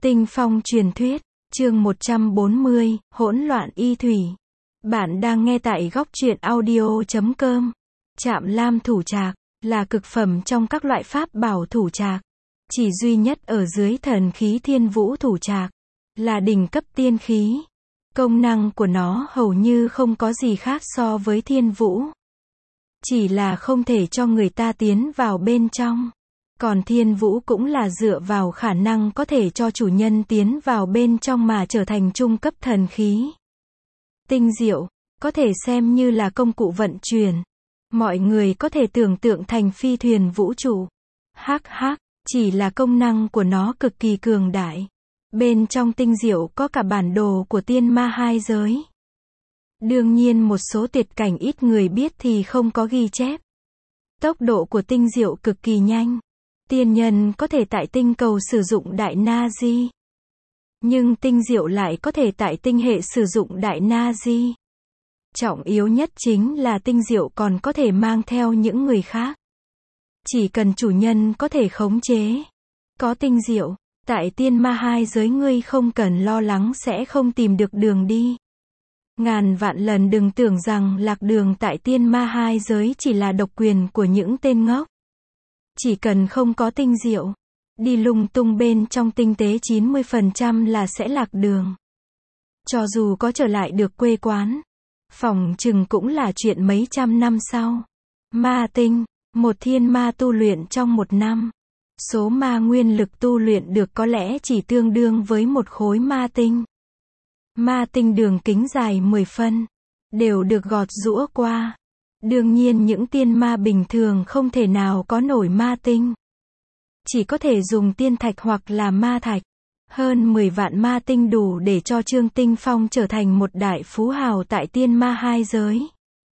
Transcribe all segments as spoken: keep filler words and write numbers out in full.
Tinh phong truyền thuyết, chương một trăm bốn mươi, hỗn loạn y thủy. Bạn đang nghe tại góc truyện audio chấm com. Trạm lam thủ trạc, là cực phẩm trong các loại pháp bảo thủ trạc. Chỉ duy nhất ở dưới thần khí thiên vũ thủ trạc. Là đỉnh cấp tiên khí. Công năng của nó hầu như không có gì khác so với thiên vũ. Chỉ là không thể cho người ta tiến vào bên trong. Còn thiên vũ cũng là dựa vào khả năng có thể cho chủ nhân tiến vào bên trong mà trở thành trung cấp thần khí. Tinh diệu, có thể xem như là công cụ vận chuyển. Mọi người có thể tưởng tượng thành phi thuyền vũ trụ. Hắc hắc, chỉ là công năng của nó cực kỳ cường đại. Bên trong tinh diệu có cả bản đồ của tiên ma hai giới. Đương nhiên một số tuyệt cảnh ít người biết thì không có ghi chép. Tốc độ của tinh diệu cực kỳ nhanh. Tiên nhân có thể tại tinh cầu sử dụng đại na di. Nhưng tinh diệu lại có thể tại tinh hệ sử dụng đại na di. Trọng yếu nhất chính là tinh diệu còn có thể mang theo những người khác. Chỉ cần chủ nhân có thể khống chế. Có tinh diệu, tại tiên ma hai giới ngươi không cần lo lắng sẽ không tìm được đường đi. Ngàn vạn lần đừng tưởng rằng lạc đường tại tiên ma hai giới chỉ là độc quyền của những tên ngốc. Chỉ cần không có tinh diệu, đi lung tung bên trong tinh tế chín mươi phần trăm là sẽ lạc đường. Cho dù có trở lại được quê quán, phỏng chừng cũng là chuyện mấy trăm năm sau. Ma tinh, một thiên ma tu luyện trong một năm. Số ma nguyên lực tu luyện được có lẽ chỉ tương đương với một khối ma tinh. Ma tinh đường kính dài mười phân, đều được gọt giũa qua. Đương nhiên những tiên ma bình thường không thể nào có nổi ma tinh. Chỉ có thể dùng tiên thạch hoặc là ma thạch. Hơn mười vạn ma tinh đủ để cho Trương Tinh Phong trở thành một đại phú hào tại tiên ma hai giới.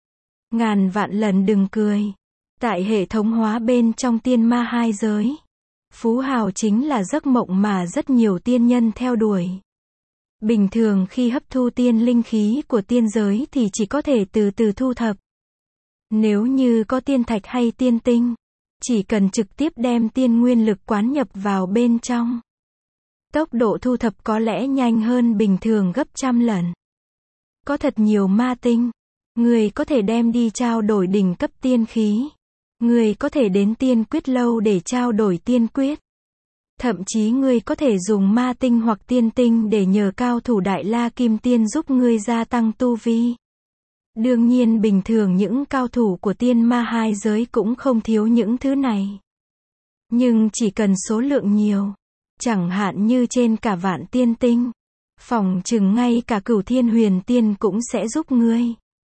Ngàn vạn lần đừng cười. Tại hệ thống hóa bên trong tiên ma hai giới, phú hào chính là giấc mộng mà rất nhiều tiên nhân theo đuổi. Bình thường khi hấp thu tiên linh khí của tiên giới thì chỉ có thể từ từ thu thập. Nếu như có tiên thạch hay tiên tinh, chỉ cần trực tiếp đem tiên nguyên lực quán nhập vào bên trong. Tốc độ thu thập có lẽ nhanh hơn bình thường gấp trăm lần. Có thật nhiều ma tinh, người có thể đem đi trao đổi đỉnh cấp tiên khí. Người có thể đến tiên quyết lâu để trao đổi tiên quyết. Thậm chí ngươi có thể dùng ma tinh hoặc tiên tinh để nhờ cao thủ đại la kim tiên giúp ngươi gia tăng tu vi. Đương nhiên bình thường những cao thủ của tiên ma hai giới cũng không thiếu những thứ này. Nhưng chỉ cần số lượng nhiều, chẳng hạn như trên cả vạn tiên tinh, phỏng chừng ngay cả cửu thiên huyền tiên cũng sẽ giúp ngươi.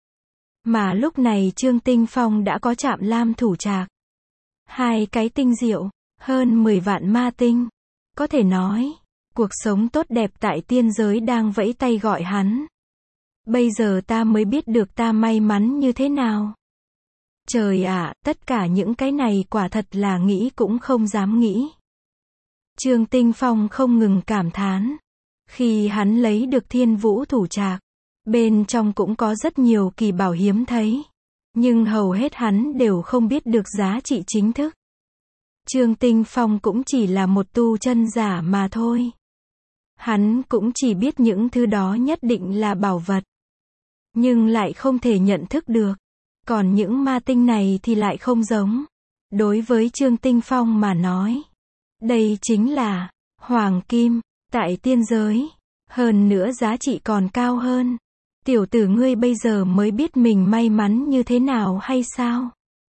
Mà lúc này Trương Tinh Phong đã có trạm lam thủ trạc. Hai cái tinh diệu, hơn mười vạn ma tinh. Có thể nói, cuộc sống tốt đẹp tại tiên giới đang vẫy tay gọi hắn. Bây giờ ta mới biết được ta may mắn như thế nào. Trời ạ, tất cả những cái này quả thật là nghĩ cũng không dám nghĩ. Trương Tinh Phong không ngừng cảm thán. Khi hắn lấy được thiên vũ thủ trạc, bên trong cũng có rất nhiều kỳ bảo hiếm thấy. Nhưng hầu hết hắn đều không biết được giá trị chính thức. Trương Tinh Phong cũng chỉ là một tu chân giả mà thôi. Hắn cũng chỉ biết những thứ đó nhất định là bảo vật. Nhưng lại không thể nhận thức được. Còn những ma tinh này thì lại không giống. Đối với Trương Tinh Phong mà nói, đây chính là hoàng kim, tại tiên giới. Hơn nữa giá trị còn cao hơn. Tiểu tử ngươi bây giờ mới biết mình may mắn như thế nào hay sao?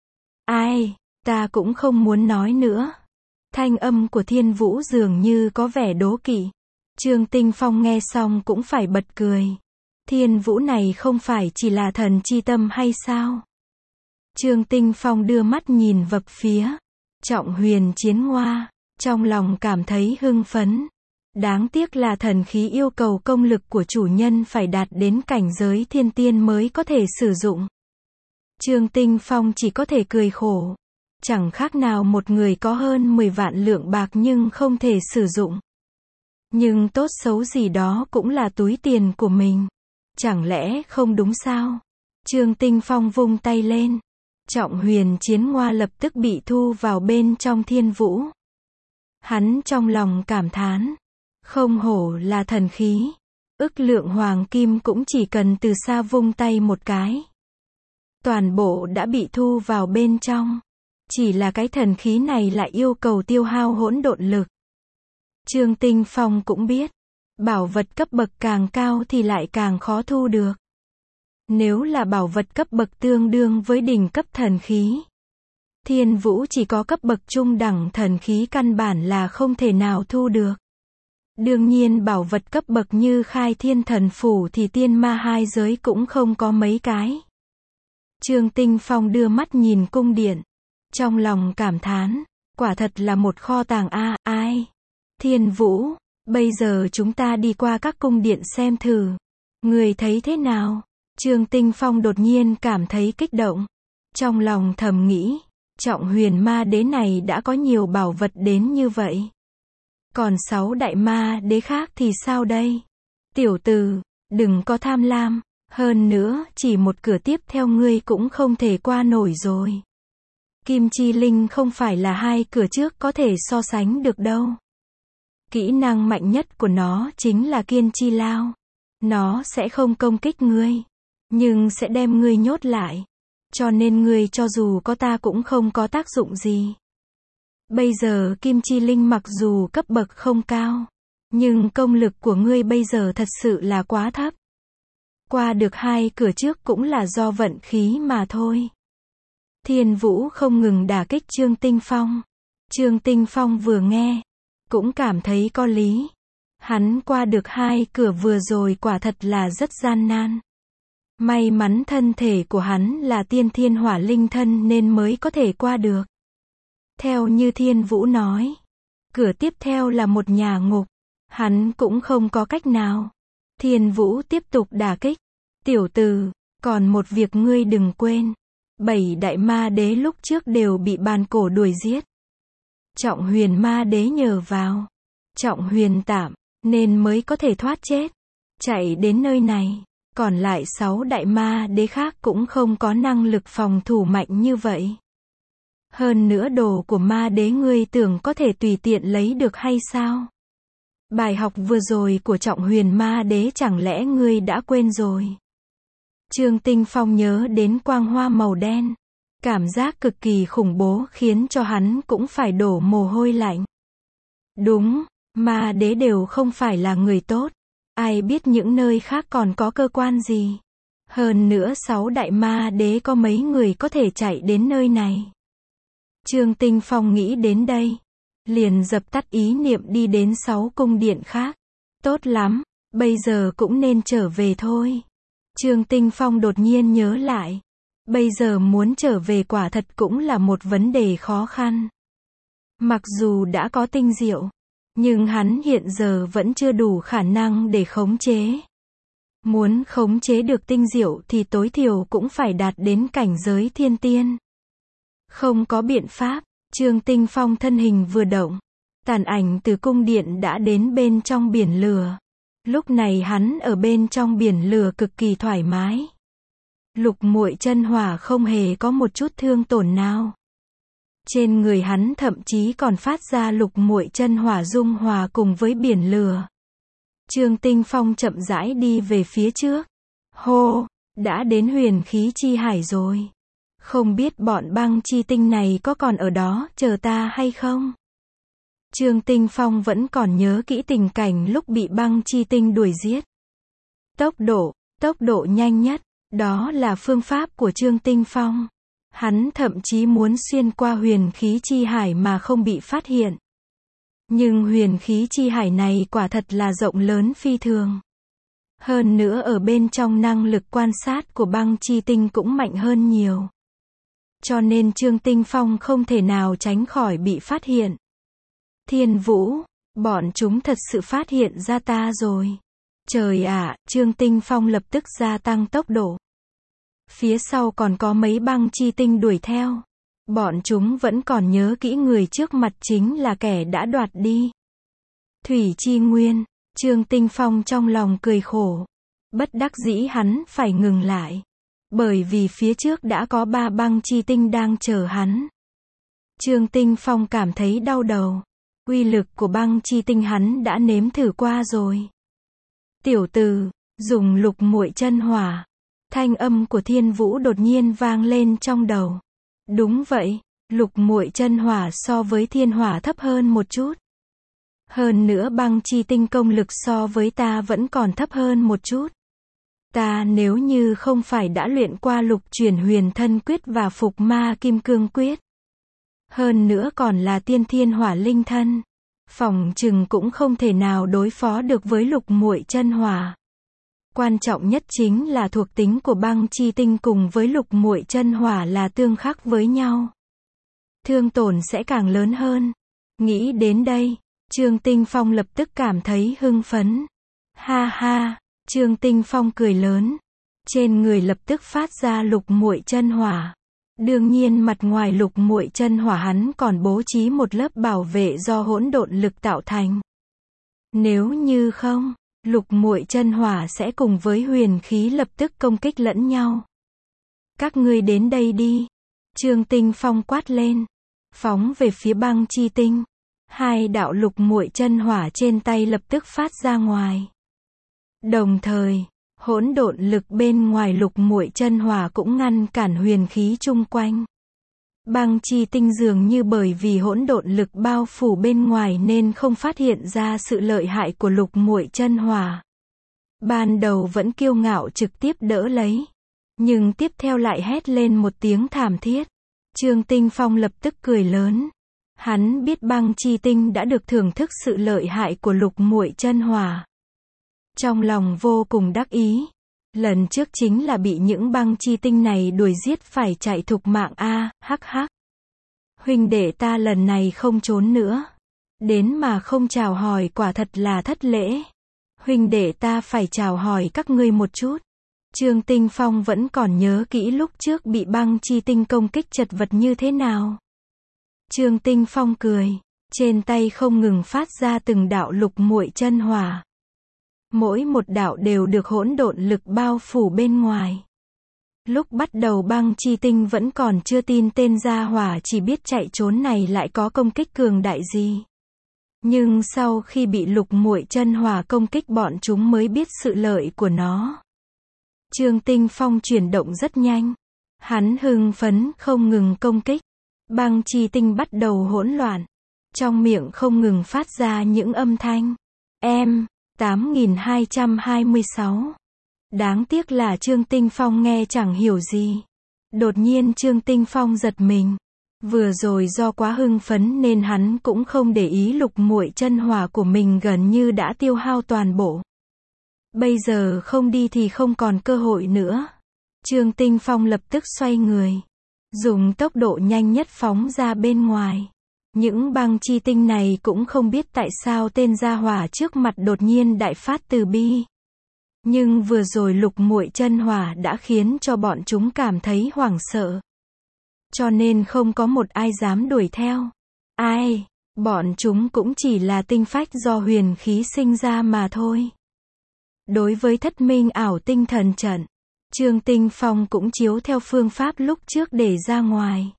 Ai, ta cũng không muốn nói nữa. Thanh âm của thiên vũ dường như có vẻ đố kỵ. Trương Tinh Phong nghe xong cũng phải bật cười. Thiên vũ này không phải chỉ là thần chi tâm hay sao? Trương Tinh Phong đưa mắt nhìn vập phía Trọng Huyền Chiến Ngoa, trong lòng cảm thấy hưng phấn. Đáng tiếc là thần khí yêu cầu công lực của chủ nhân phải đạt đến cảnh giới thiên tiên mới có thể sử dụng. Trương Tinh Phong chỉ có thể cười khổ. Chẳng khác nào một người có hơn mười vạn lượng bạc nhưng không thể sử dụng. Nhưng tốt xấu gì đó cũng là túi tiền của mình. Chẳng lẽ không đúng sao? Trương Tinh Phong vung tay lên. Trọng Huyền Chiến Ngoa lập tức bị thu vào bên trong thiên vũ. Hắn trong lòng cảm thán. Không hổ là thần khí. Ức lượng hoàng kim cũng chỉ cần từ xa vung tay một cái. Toàn bộ đã bị thu vào bên trong. Chỉ là cái thần khí này lại yêu cầu tiêu hao hỗn độn lực. Trương Tinh Phong cũng biết, bảo vật cấp bậc càng cao thì lại càng khó thu được. Nếu là bảo vật cấp bậc tương đương với đỉnh cấp thần khí, Thiên Vũ chỉ có cấp bậc trung đẳng thần khí căn bản là không thể nào thu được. Đương nhiên bảo vật cấp bậc như Khai Thiên Thần Phủ thì tiên ma hai giới cũng không có mấy cái. Trương Tinh Phong đưa mắt nhìn cung điện, trong lòng cảm thán, quả thật là một kho tàng a, ai? Thiên Vũ, bây giờ chúng ta đi qua các cung điện xem thử. Người thấy thế nào? Trương Tinh Phong đột nhiên cảm thấy kích động. Trong lòng thầm nghĩ, Trọng Huyền Ma Đế này đã có nhiều bảo vật đến như vậy. Còn sáu đại ma đế khác thì sao đây? Tiểu tử, đừng có tham lam, hơn nữa, chỉ một cửa tiếp theo ngươi cũng không thể qua nổi rồi. Kim Chi Linh không phải là hai cửa trước có thể so sánh được đâu. Kỹ năng mạnh nhất của nó chính là Kiên Chi Lao. Nó sẽ không công kích ngươi, nhưng sẽ đem ngươi nhốt lại. Cho nên ngươi cho dù có ta cũng không có tác dụng gì. Bây giờ Kim Chi Linh mặc dù cấp bậc không cao, nhưng công lực của ngươi bây giờ thật sự là quá thấp. Qua được hai cửa trước cũng là do vận khí mà thôi. Thiên Vũ không ngừng đả kích Trương Tinh Phong. Trương Tinh Phong vừa nghe, cũng cảm thấy có lý. Hắn qua được hai cửa vừa rồi quả thật là rất gian nan. May mắn thân thể của hắn là tiên thiên hỏa linh thân nên mới có thể qua được. Theo như Thiên Vũ nói, cửa tiếp theo là một nhà ngục. Hắn cũng không có cách nào. Thiên Vũ tiếp tục đả kích. Tiểu tử, còn một việc ngươi đừng quên. Bảy đại ma đế lúc trước đều bị bàn cổ đuổi giết. Trọng Huyền Ma Đế nhờ vào Trọng Huyền Tạm nên mới có thể thoát chết, chạy đến nơi này. Còn lại sáu đại ma đế khác cũng không có năng lực phòng thủ mạnh như vậy. Hơn nữa đồ của ma đế ngươi tưởng có thể tùy tiện lấy được hay sao? Bài học vừa rồi của Trọng Huyền Ma Đế chẳng lẽ ngươi đã quên rồi? Trương Tinh Phong nhớ đến quang hoa màu đen. Cảm giác cực kỳ khủng bố khiến cho hắn cũng phải đổ mồ hôi lạnh. Đúng, ma đế đều không phải là người tốt. Ai biết những nơi khác còn có cơ quan gì. Hơn nữa sáu đại ma đế có mấy người có thể chạy đến nơi này. Trương Tinh Phong nghĩ đến đây, liền dập tắt ý niệm đi đến sáu cung điện khác. Tốt lắm, bây giờ cũng nên trở về thôi. Trương Tinh Phong đột nhiên nhớ lại. Bây giờ muốn trở về quả thật cũng là một vấn đề khó khăn. Mặc dù đã có tinh diệu, nhưng hắn hiện giờ vẫn chưa đủ khả năng để khống chế. Muốn khống chế được tinh diệu thì tối thiểu cũng phải đạt đến cảnh giới thiên tiên. Không có biện pháp, Trương Tinh Phong thân hình vừa động, tàn ảnh từ cung điện đã đến bên trong biển lửa. Lúc này hắn ở bên trong biển lửa cực kỳ thoải mái. Lục muội chân hỏa không hề có một chút thương tổn nào. Trên người hắn thậm chí còn phát ra lục muội chân hỏa dung hòa cùng với biển lửa. Trương Tinh Phong chậm rãi đi về phía trước. Hô, đã đến huyền khí chi hải rồi. Không biết bọn băng chi tinh này có còn ở đó chờ ta hay không? Trương Tinh Phong vẫn còn nhớ kỹ tình cảnh lúc bị băng chi tinh đuổi giết. Tốc độ, tốc độ nhanh nhất, đó là phương pháp của Trương Tinh Phong. Hắn thậm chí muốn xuyên qua huyền khí chi hải mà không bị phát hiện. Nhưng huyền khí chi hải này quả thật là rộng lớn phi thường. Hơn nữa ở bên trong năng lực quan sát của băng chi tinh cũng mạnh hơn nhiều. Cho nên Trương Tinh Phong không thể nào tránh khỏi bị phát hiện. Thiên Vũ, bọn chúng thật sự phát hiện ra ta rồi. Trời ạ, Trương Tinh Phong lập tức gia tăng tốc độ. Phía sau còn có mấy băng chi tinh đuổi theo. Bọn chúng vẫn còn nhớ kỹ người trước mặt chính là kẻ đã đoạt đi Thủy Chi Nguyên. Trương Tinh Phong trong lòng cười khổ. Bất đắc dĩ hắn phải ngừng lại. Bởi vì phía trước đã có ba băng chi tinh đang chờ hắn. Trương Tinh Phong cảm thấy đau đầu. Uy lực của băng chi tinh hắn đã nếm thử qua rồi. Tiểu tử, dùng lục muội chân hỏa. Thanh âm của Thiên Vũ đột nhiên vang lên trong đầu. Đúng vậy, lục muội chân hỏa so với thiên hỏa thấp hơn một chút. Hơn nữa băng chi tinh công lực so với ta vẫn còn thấp hơn một chút. Ta nếu như không phải đã luyện qua lục chuyển huyền thân quyết và phục ma kim cương quyết. Hơn nữa còn là tiên thiên hỏa linh thân. Phỏng chừng cũng không thể nào đối phó được với lục muội chân hỏa. Quan trọng nhất chính là thuộc tính của băng chi tinh cùng với lục muội chân hỏa là tương khắc với nhau. Thương tổn sẽ càng lớn hơn. Nghĩ đến đây, Trương Tinh Phong lập tức cảm thấy hưng phấn. Ha ha, Trương Tinh Phong cười lớn. Trên người lập tức phát ra lục muội chân hỏa. Đương nhiên mặt ngoài lục muội chân hỏa hắn còn bố trí một lớp bảo vệ do hỗn độn lực tạo thành. Nếu như không, lục muội chân hỏa sẽ cùng với huyền khí lập tức công kích lẫn nhau. Các ngươi đến đây đi. Trương Tinh Phong quát lên. Phóng về phía băng chi tinh. Hai đạo lục muội chân hỏa trên tay lập tức phát ra ngoài. Đồng thời, hỗn độn lực bên ngoài lục muội chân hỏa cũng ngăn cản huyền khí chung quanh. Băng chi tinh dường như bởi vì hỗn độn lực bao phủ bên ngoài nên không phát hiện ra sự lợi hại của lục muội chân hỏa. Ban đầu vẫn kiêu ngạo trực tiếp đỡ lấy, nhưng tiếp theo lại hét lên một tiếng thảm thiết. Trương Tinh Phong lập tức cười lớn. Hắn biết băng chi tinh đã được thưởng thức sự lợi hại của lục muội chân hỏa. Trong lòng vô cùng đắc ý. Lần trước chính là bị những băng chi tinh này đuổi giết phải chạy thục mạng a, hắc hắc. Huynh đệ ta lần này không trốn nữa. Đến mà không chào hỏi quả thật là thất lễ. Huynh đệ ta phải chào hỏi các ngươi một chút. Trương Tinh Phong vẫn còn nhớ kỹ lúc trước bị băng chi tinh công kích chật vật như thế nào. Trương Tinh Phong cười, trên tay không ngừng phát ra từng đạo lục muội chân hỏa. Mỗi một đạo đều được hỗn độn lực bao phủ bên ngoài. Lúc bắt đầu băng chi tinh vẫn còn chưa tin tên gia hỏa chỉ biết chạy trốn này lại có công kích cường đại gì. Nhưng sau khi bị lục muội chân hỏa công kích bọn chúng mới biết sự lợi của nó. Trương Tinh Phong chuyển động rất nhanh. Hắn hưng phấn không ngừng công kích. Băng chi tinh bắt đầu hỗn loạn. Trong miệng không ngừng phát ra những âm thanh. Em, tám nghìn hai trăm hai mươi sáu. Đáng tiếc là Trương Tinh Phong nghe chẳng hiểu gì. Đột nhiên Trương Tinh Phong giật mình. Vừa rồi do quá hưng phấn nên hắn cũng không để ý lục muội chân hỏa của mình gần như đã tiêu hao toàn bộ. Bây giờ không đi thì không còn cơ hội nữa. Trương Tinh Phong lập tức xoay người. Dùng tốc độ nhanh nhất phóng ra bên ngoài. Những băng chi tinh này cũng không biết tại sao tên gia hỏa trước mặt đột nhiên đại phát từ bi. Nhưng vừa rồi lục muội chân hỏa đã khiến cho bọn chúng cảm thấy hoảng sợ. Cho nên không có một ai dám đuổi theo. Ai, bọn chúng cũng chỉ là tinh phách do huyền khí sinh ra mà thôi. Đối với thất minh ảo tinh thần trận, Trương Tinh Phong cũng chiếu theo phương pháp lúc trước để ra ngoài.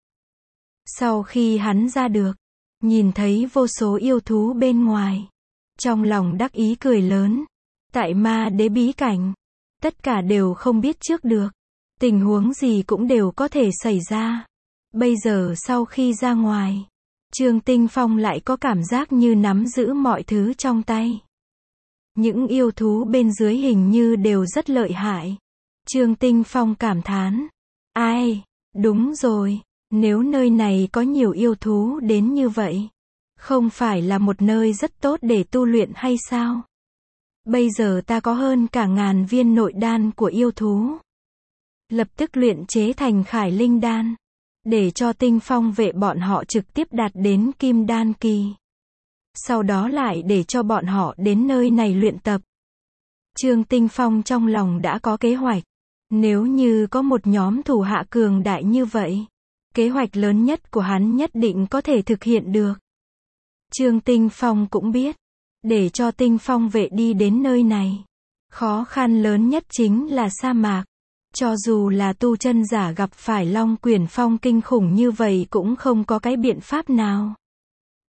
Sau khi hắn ra được, nhìn thấy vô số yêu thú bên ngoài. Trong lòng đắc ý cười lớn. Tại ma đế bí cảnh, tất cả đều không biết trước được. Tình huống gì cũng đều có thể xảy ra. Bây giờ sau khi ra ngoài, Trương Tinh Phong lại có cảm giác như nắm giữ mọi thứ trong tay. Những yêu thú bên dưới hình như đều rất lợi hại. Trương Tinh Phong cảm thán. Ai, đúng rồi, nếu nơi này có nhiều yêu thú đến như vậy, không phải là một nơi rất tốt để tu luyện hay sao? Bây giờ ta có hơn cả ngàn viên nội đan của yêu thú. Lập tức luyện chế thành khải linh đan. Để cho tinh phong vệ bọn họ trực tiếp đạt đến kim đan kỳ. Sau đó lại để cho bọn họ đến nơi này luyện tập. Trương Tinh Phong trong lòng đã có kế hoạch. Nếu như có một nhóm thủ hạ cường đại như vậy, kế hoạch lớn nhất của hắn nhất định có thể thực hiện được. Trương Tinh Phong cũng biết, để cho tinh phong vệ đi đến nơi này, khó khăn lớn nhất chính là sa mạc. Cho dù là tu chân giả gặp phải long quyển phong kinh khủng như vậy cũng không có cái biện pháp nào.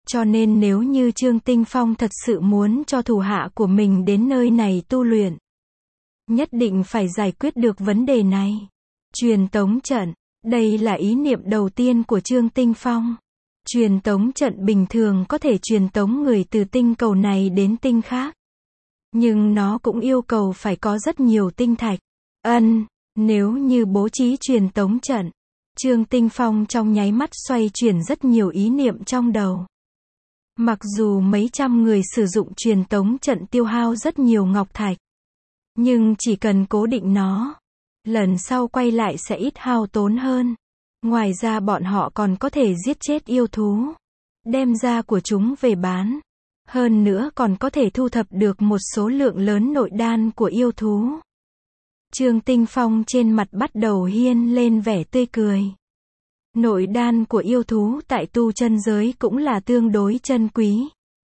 Cho nên nếu như Trương Tinh Phong thật sự muốn cho thủ hạ của mình đến nơi này tu luyện, nhất định phải giải quyết được vấn đề này. Truyền tống trận, đây là ý niệm đầu tiên của Trương Tinh Phong. Truyền tống trận bình thường có thể truyền tống người từ tinh cầu này đến tinh khác. Nhưng nó cũng yêu cầu phải có rất nhiều tinh thạch. Ân, nếu như bố trí truyền tống trận, Trương Tinh Phong trong nháy mắt xoay chuyển rất nhiều ý niệm trong đầu. Mặc dù mấy trăm người sử dụng truyền tống trận tiêu hao rất nhiều ngọc thạch, nhưng chỉ cần cố định nó, lần sau quay lại sẽ ít hao tốn hơn. Ngoài ra bọn họ còn có thể giết chết yêu thú, đem da của chúng về bán. Hơn nữa còn có thể thu thập được một số lượng lớn nội đan của yêu thú. Trương Tinh Phong trên mặt bắt đầu hiên lên vẻ tươi cười. Nội đan của yêu thú tại tu chân giới cũng là tương đối chân quý.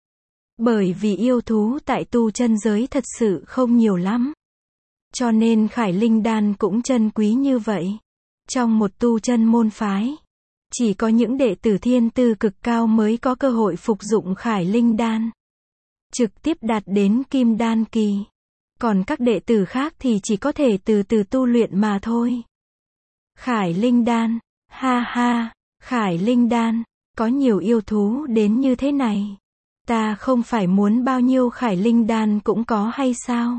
Bởi vì yêu thú tại tu chân giới thật sự không nhiều lắm. Cho nên khải linh đan cũng chân quý như vậy. Trong một tu chân môn phái, chỉ có những đệ tử thiên tư cực cao mới có cơ hội phục dụng khải linh đan, trực tiếp đạt đến kim đan kỳ. Còn các đệ tử khác thì chỉ có thể từ từ tu luyện mà thôi. Khải linh đan, ha ha, khải linh đan, có nhiều yêu thú đến như thế này. Ta không phải muốn bao nhiêu khải linh đan cũng có hay sao?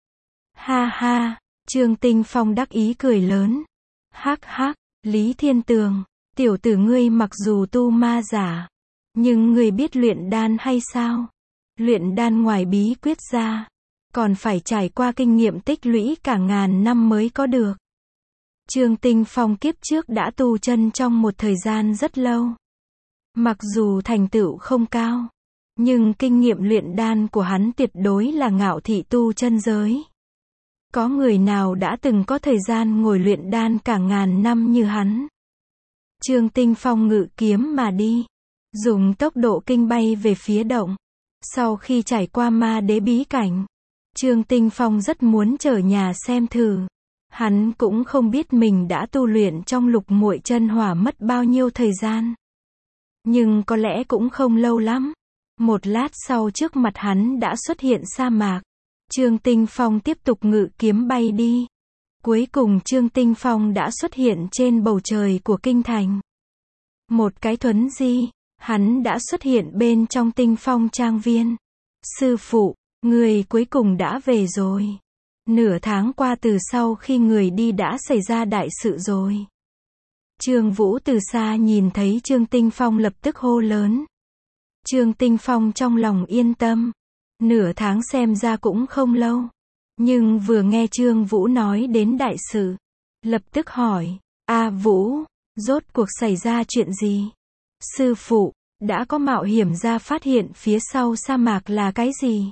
Ha ha, Trương Tinh Phong đắc ý cười lớn. Hắc hắc, Lý Thiên Tường, tiểu tử ngươi mặc dù tu ma giả, nhưng ngươi biết luyện đan hay sao? Luyện đan ngoài bí quyết ra, còn phải trải qua kinh nghiệm tích lũy cả ngàn năm mới có được. Trương Tinh Phong kiếp trước đã tu chân trong một thời gian rất lâu. Mặc dù thành tựu không cao, nhưng kinh nghiệm luyện đan của hắn tuyệt đối là ngạo thị tu chân giới. Có người nào đã từng có thời gian ngồi luyện đan cả ngàn năm như hắn. Trương Tinh Phong ngự kiếm mà đi, dùng tốc độ kinh bay về phía động. Sau khi trải qua ma đế bí cảnh, Trương Tinh Phong rất muốn trở nhà xem thử. Hắn cũng không biết mình đã tu luyện trong lục muội chân hỏa mất bao nhiêu thời gian. Nhưng có lẽ cũng không lâu lắm. Một lát sau trước mặt hắn đã xuất hiện sa mạc. Trương Tinh Phong tiếp tục ngự kiếm bay đi. Cuối cùng Trương Tinh Phong đã xuất hiện trên bầu trời của kinh thành. Một cái thuấn di, hắn đã xuất hiện bên trong Tinh Phong trang viên. Sư phụ, người cuối cùng đã về rồi. Nửa tháng qua từ sau khi người đi đã xảy ra đại sự rồi. Trương Vũ từ xa nhìn thấy Trương Tinh Phong lập tức hô lớn. Trương Tinh Phong trong lòng yên tâm. Nửa tháng xem ra cũng không lâu. Nhưng vừa nghe Trương Vũ nói đến đại sự, lập tức hỏi, A Vũ, rốt cuộc xảy ra chuyện gì? Sư phụ, đã có mạo hiểm ra phát hiện phía sau sa mạc là cái gì?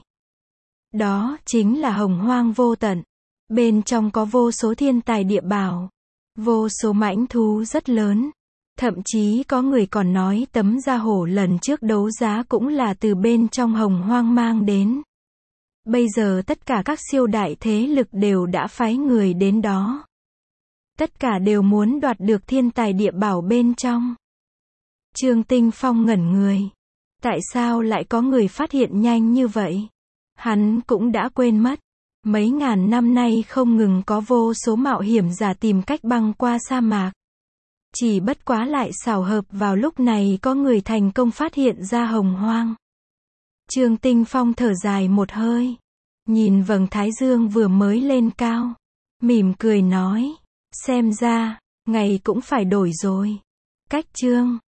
Đó chính là hồng hoang vô tận. Bên trong có vô số thiên tài địa bảo, vô số mãnh thú rất lớn. Thậm chí có người còn nói tấm da hổ lần trước đấu giá cũng là từ bên trong hồng hoang mang đến. Bây giờ tất cả các siêu đại thế lực đều đã phái người đến đó. Tất cả đều muốn đoạt được thiên tài địa bảo bên trong. Trương Tinh Phong ngẩn người. Tại sao lại có người phát hiện nhanh như vậy? Hắn cũng đã quên mất. Mấy ngàn năm nay không ngừng có vô số mạo hiểm giả tìm cách băng qua sa mạc. Chỉ bất quá lại xảo hợp vào lúc này có người thành công phát hiện ra hồng hoang. Trương Tinh Phong thở dài một hơi. Nhìn vầng thái dương vừa mới lên cao. Mỉm cười nói. Xem ra, ngày cũng phải đổi rồi. Cách Trương